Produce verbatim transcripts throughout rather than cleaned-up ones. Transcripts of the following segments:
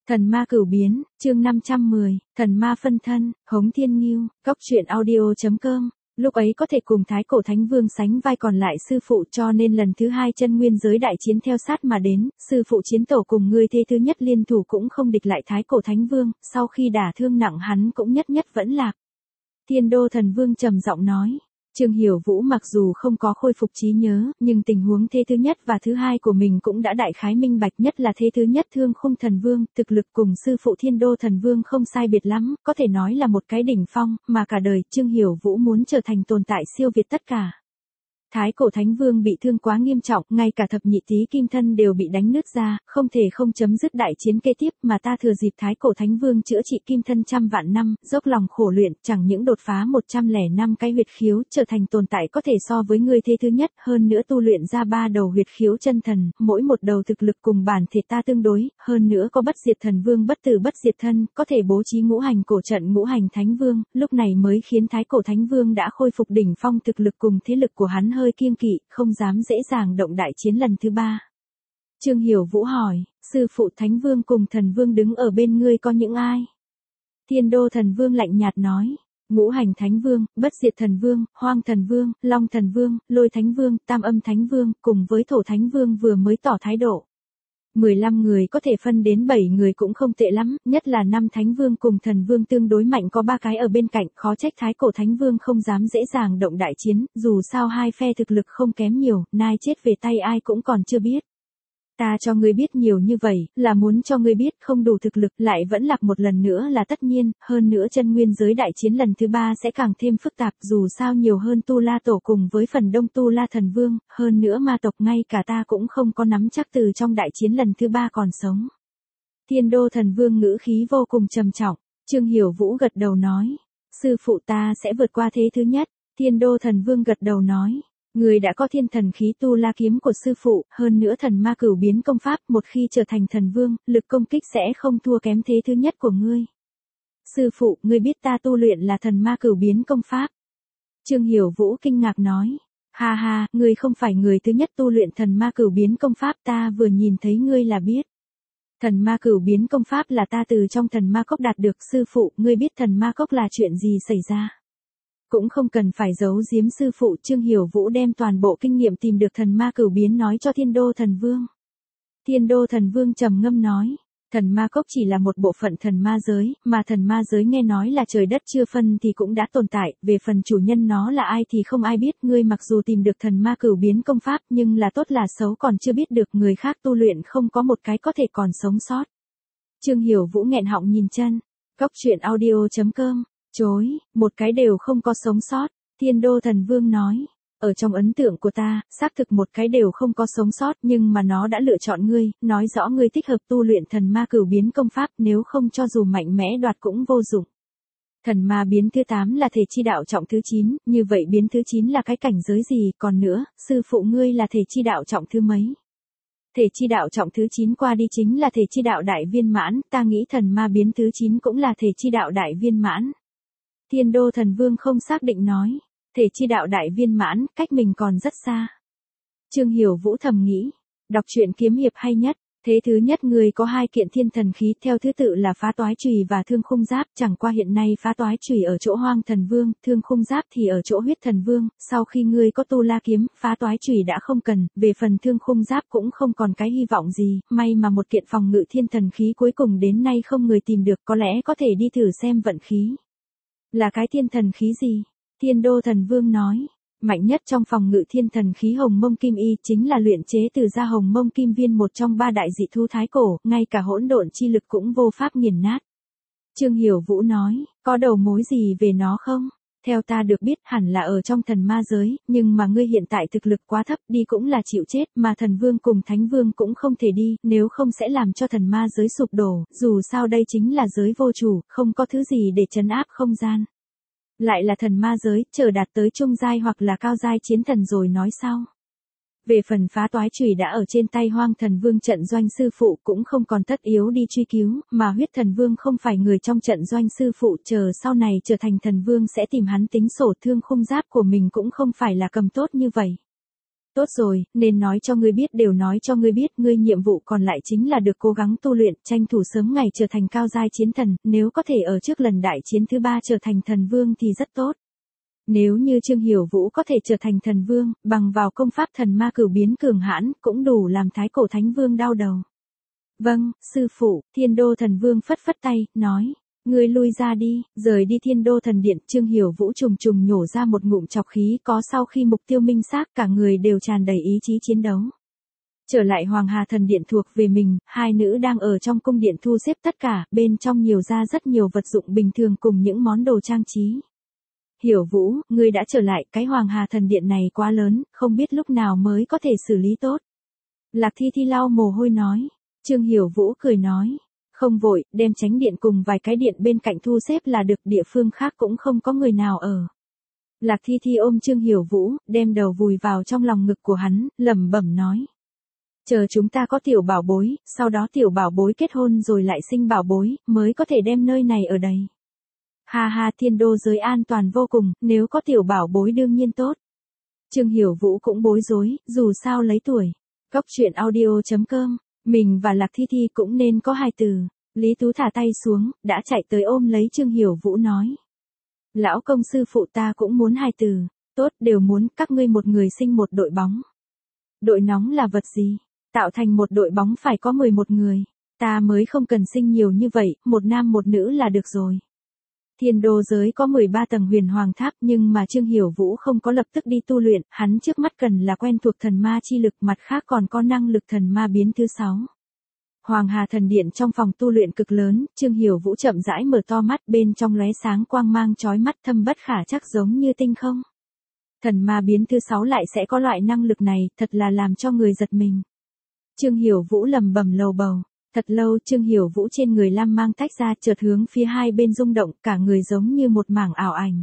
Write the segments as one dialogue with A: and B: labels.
A: Thần ma cửu biến, chương năm trăm mười, thần ma phân thân, Hống Thiên Ngưu, Cóc truyện audio chấm com. Lúc ấy có thể cùng Thái Cổ Thánh Vương sánh vai còn lại sư phụ, cho nên lần thứ hai chân nguyên giới đại chiến theo sát mà đến, sư phụ chiến tổ cùng ngươi thế thứ nhất liên thủ cũng không địch lại Thái Cổ Thánh Vương, sau khi đả thương nặng hắn cũng nhất nhất vẫn lạc. Thiên Đô Thần Vương trầm giọng nói. Trương Hiểu Vũ mặc dù không có khôi phục trí nhớ, nhưng tình huống thế thứ nhất và thứ hai của mình cũng đã đại khái minh bạch, nhất là thế thứ nhất Thương Khung Thần Vương, thực lực cùng sư phụ Thiên Đô Thần Vương không sai biệt lắm, có thể nói là một cái đỉnh phong, mà cả đời Trương Hiểu Vũ muốn trở thành tồn tại siêu việt tất cả. Thái Cổ Thánh Vương bị thương quá nghiêm trọng, ngay cả thập nhị tý kim thân đều bị đánh nứt ra, không thể không chấm dứt đại chiến kế tiếp, mà ta thừa dịp Thái Cổ Thánh Vương chữa trị kim thân trăm vạn năm, dốc lòng khổ luyện, chẳng những đột phá một trăm lẻ năm cái huyệt khiếu, trở thành tồn tại có thể so với ngươi thế thứ nhất, hơn nữa tu luyện ra ba đầu huyệt khiếu chân thần, mỗi một đầu thực lực cùng bản thể ta tương đối, hơn nữa có bất diệt thần vương bất tử bất diệt thân, có thể bố trí ngũ hành cổ trận ngũ hành thánh vương, lúc này mới khiến Thái Cổ Thánh Vương đã khôi phục đỉnh phong thực lực cùng thế lực của hắn hơi kiêng kỵ, không dám dễ dàng động đại chiến lần thứ ba. Trương Hiểu Vũ hỏi, sư phụ Thánh Vương cùng Thần Vương đứng ở bên ngươi có những ai? Thiên Đô Thần Vương lạnh nhạt nói, ngũ hành Thánh Vương, bất diệt Thần Vương, Hoang Thần Vương, Long Thần Vương, Lôi Thánh Vương, Tam Âm Thánh Vương, cùng với Thổ Thánh Vương vừa mới tỏ thái độ. mười lăm người có thể phân đến bảy người cũng không tệ lắm, nhất là năm Thánh Vương cùng Thần Vương tương đối mạnh có ba cái ở bên cạnh, khó trách Thái Cổ Thánh Vương không dám dễ dàng động đại chiến, dù sao hai phe thực lực không kém nhiều, nai chết về tay ai cũng còn chưa biết. Ta cho ngươi biết nhiều như vậy, là muốn cho ngươi biết không đủ thực lực lại vẫn lạc một lần nữa là tất nhiên, hơn nữa chân nguyên giới đại chiến lần thứ ba sẽ càng thêm phức tạp, dù sao nhiều hơn Tu La Tổ cùng với phần đông Tu La Thần Vương, hơn nữa ma tộc ngay cả ta cũng không có nắm chắc từ trong đại chiến lần thứ ba còn sống. Thiên Đô Thần Vương ngữ khí vô cùng trầm trọng, Trương Hiểu Vũ gật đầu nói, sư phụ ta sẽ vượt qua thế thứ nhất, Thiên Đô Thần Vương gật đầu nói. Người đã có thiên thần khí Tu La kiếm của sư phụ, hơn nữa thần ma cửu biến công pháp, một khi trở thành thần vương, lực công kích sẽ không thua kém thế thứ nhất của ngươi. Sư phụ, ngươi biết ta tu luyện là thần ma cửu biến công pháp. Trương Hiểu Vũ kinh ngạc nói, ha ha, ngươi không phải người thứ nhất tu luyện thần ma cửu biến công pháp, ta vừa nhìn thấy ngươi là biết. Thần ma cửu biến công pháp là ta từ trong thần ma cốc đạt được, sư phụ, ngươi biết thần ma cốc là chuyện gì xảy ra. Cũng không cần phải giấu giếm sư phụ, Trương Hiểu Vũ đem toàn bộ kinh nghiệm tìm được thần ma cửu biến nói cho Thiên Đô Thần Vương. Thiên Đô Thần Vương trầm ngâm nói, thần ma cốc chỉ là một bộ phận thần ma giới, mà thần ma giới nghe nói là trời đất chưa phân thì cũng đã tồn tại, về phần chủ nhân nó là ai thì không ai biết, ngươi mặc dù tìm được thần ma cửu biến công pháp nhưng là tốt là xấu còn chưa biết được, người khác tu luyện không có một cái có thể còn sống sót. Trương Hiểu Vũ nghẹn họng nhìn chân, Cóc truyện audio chấm com. Chối, một cái đều không có sống sót, Thiên Đô Thần Vương nói, ở trong ấn tượng của ta, xác thực một cái đều không có sống sót, nhưng mà nó đã lựa chọn ngươi, nói rõ ngươi thích hợp tu luyện thần ma cửu biến công pháp, nếu không cho dù mạnh mẽ đoạt cũng vô dụng. Thần ma biến thứ tám là thể chi đạo trọng thứ chín, như vậy biến thứ chín là cái cảnh giới gì, còn nữa, sư phụ ngươi là thể chi đạo trọng thứ mấy? Thể chi đạo trọng thứ chín qua đi chính là thể chi đạo đại viên mãn, ta nghĩ thần ma biến thứ chín cũng là thể chi đạo đại viên mãn. Thiên Đô Thần Vương không xác định nói, thể chi đạo đại viên mãn, cách mình còn rất xa. Trương Hiểu Vũ thầm nghĩ, đọc truyện kiếm hiệp hay nhất, thế thứ nhất người có hai kiện thiên thần khí theo thứ tự là phá toái chùy và thương khung giáp, chẳng qua hiện nay phá toái chùy ở chỗ Hoang Thần Vương, thương khung giáp thì ở chỗ Huyết Thần Vương, sau khi ngươi có Tu La kiếm, phá toái chùy đã không cần, về phần thương khung giáp cũng không còn cái hy vọng gì, may mà một kiện phòng ngự thiên thần khí cuối cùng đến nay không người tìm được, có lẽ có thể đi thử xem vận khí. Là cái thiên thần khí gì? Thiên Đô Thần Vương nói, mạnh nhất trong phòng ngự thiên thần khí Hồng Mông Kim Y chính là luyện chế từ ra Hồng Mông Kim Viên, một trong ba đại dị thú thái cổ, ngay cả hỗn độn chi lực cũng vô pháp nghiền nát. Trương Hiểu Vũ nói, có đầu mối gì về nó không? Theo ta được biết hẳn là ở trong thần ma giới, nhưng mà ngươi hiện tại thực lực quá thấp, đi cũng là chịu chết, mà thần vương cùng thánh vương cũng không thể đi, nếu không sẽ làm cho thần ma giới sụp đổ, dù sao đây chính là giới vô chủ, không có thứ gì để trấn áp không gian. Lại là thần ma giới, chờ đạt tới trung giai hoặc là cao giai chiến thần rồi nói sau. Về phần phá toái chùy đã ở trên tay Hoang Thần Vương trận doanh sư phụ cũng không còn tất yếu đi truy cứu, mà Huyết Thần Vương không phải người trong trận doanh sư phụ, chờ sau này trở thành thần vương sẽ tìm hắn tính sổ, thương khung giáp của mình cũng không phải là cầm tốt như vậy. Tốt rồi, nên nói cho ngươi biết đều nói cho ngươi biết, ngươi nhiệm vụ còn lại chính là được cố gắng tu luyện, tranh thủ sớm ngày trở thành cao giai chiến thần, nếu có thể ở trước lần đại chiến thứ ba trở thành thần vương thì rất tốt. Nếu như Trương Hiểu Vũ có thể trở thành thần vương, bằng vào công pháp thần ma cửu biến cường hãn, cũng đủ làm thái cổ thánh vương đau đầu. Vâng, sư phụ, Thiên Đô thần vương phất phất tay, nói. Ngươi lui ra đi, rời đi Thiên Đô thần điện. Trương Hiểu Vũ trùng trùng nhổ ra một ngụm chọc khí, có sau khi mục tiêu minh xác, cả người đều tràn đầy ý chí chiến đấu. Trở lại Hoàng Hà thần điện thuộc về mình, hai nữ đang ở trong cung điện thu xếp tất cả, bên trong nhiều ra rất nhiều vật dụng bình thường cùng những món đồ trang trí. Hiểu Vũ, ngươi đã trở lại, cái Hoàng Hà thần điện này quá lớn, không biết lúc nào mới có thể xử lý tốt. Lạc Thi Thi lau mồ hôi nói. Trương Hiểu Vũ cười nói. Không vội, đem tránh điện cùng vài cái điện bên cạnh thu xếp là được, địa phương khác cũng không có người nào ở. Lạc Thi Thi ôm Trương Hiểu Vũ, đem đầu vùi vào trong lòng ngực của hắn, lẩm bẩm nói. Chờ chúng ta có tiểu bảo bối, sau đó tiểu bảo bối kết hôn rồi lại sinh bảo bối, mới có thể đem nơi này ở đây. Ha ha, Thiên Đô giới an toàn vô cùng, nếu có tiểu bảo bối đương nhiên tốt. Trương Hiểu Vũ cũng bối rối, dù sao lấy tuổi. Cóc truyện audio chấm com, mình và Lạc Thi Thi cũng nên có hài từ. Lý Tú thả tay xuống, đã chạy tới ôm lấy Trương Hiểu Vũ nói. Lão công sư phụ ta cũng muốn hài từ, tốt, đều muốn, các ngươi một người sinh một đội bóng. Đội nóng là vật gì? Tạo thành một đội bóng phải có mười một người, ta mới không cần sinh nhiều như vậy, một nam một nữ là được rồi. Thiên Đô giới có mười ba tầng huyền hoàng tháp, nhưng mà Trương Hiểu Vũ không có lập tức đi tu luyện, hắn trước mắt cần là quen thuộc thần ma chi lực, mặt khác còn có năng lực thần ma biến thứ sáu. Hoàng Hà thần điện trong phòng tu luyện cực lớn, Trương Hiểu Vũ chậm rãi mở to mắt, bên trong lóe sáng quang mang chói mắt, thâm bất khả trắc giống như tinh không. Thần ma biến thứ sáu lại sẽ có loại năng lực này, thật là làm cho người giật mình. Trương Hiểu Vũ lầm bầm lầu bầu. Thật lâu Trương Hiểu Vũ trên người lam mang tách ra, chợt hướng phía hai bên rung động, cả người giống như một mảng ảo ảnh.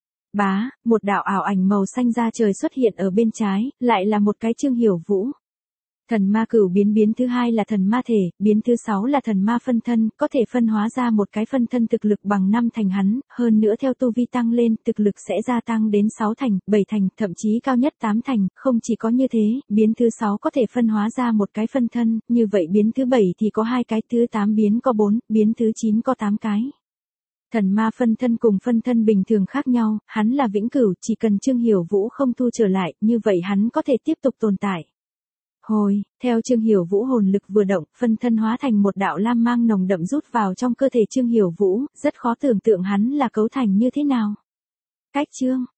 A: Bá, một đạo ảo ảnh màu xanh da trời xuất hiện ở bên trái, lại là một cái Trương Hiểu Vũ. Thần ma cửu biến biến thứ hai là thần ma thể, biến thứ sáu là thần ma phân thân, có thể phân hóa ra một cái phân thân thực lực bằng năm thành hắn, hơn nữa theo tu vi tăng lên, thực lực sẽ gia tăng đến sáu thành, bảy thành, thậm chí cao nhất tám thành, không chỉ có như thế, biến thứ sáu có thể phân hóa ra một cái phân thân, như vậy biến thứ bảy thì có hai cái, thứ tám biến có bốn, biến thứ chín có tám cái. Thần ma phân thân cùng phân thân bình thường khác nhau, hắn là vĩnh cửu, chỉ cần Trương Hiểu Vũ không thu trở lại, như vậy hắn có thể tiếp tục tồn tại. Hồi, theo Trương Hiểu Vũ hồn lực vừa động, phân thân hóa thành một đạo lam mang nồng đậm rút vào trong cơ thể Trương Hiểu Vũ, rất khó tưởng tượng hắn là cấu thành như thế nào. Cách chương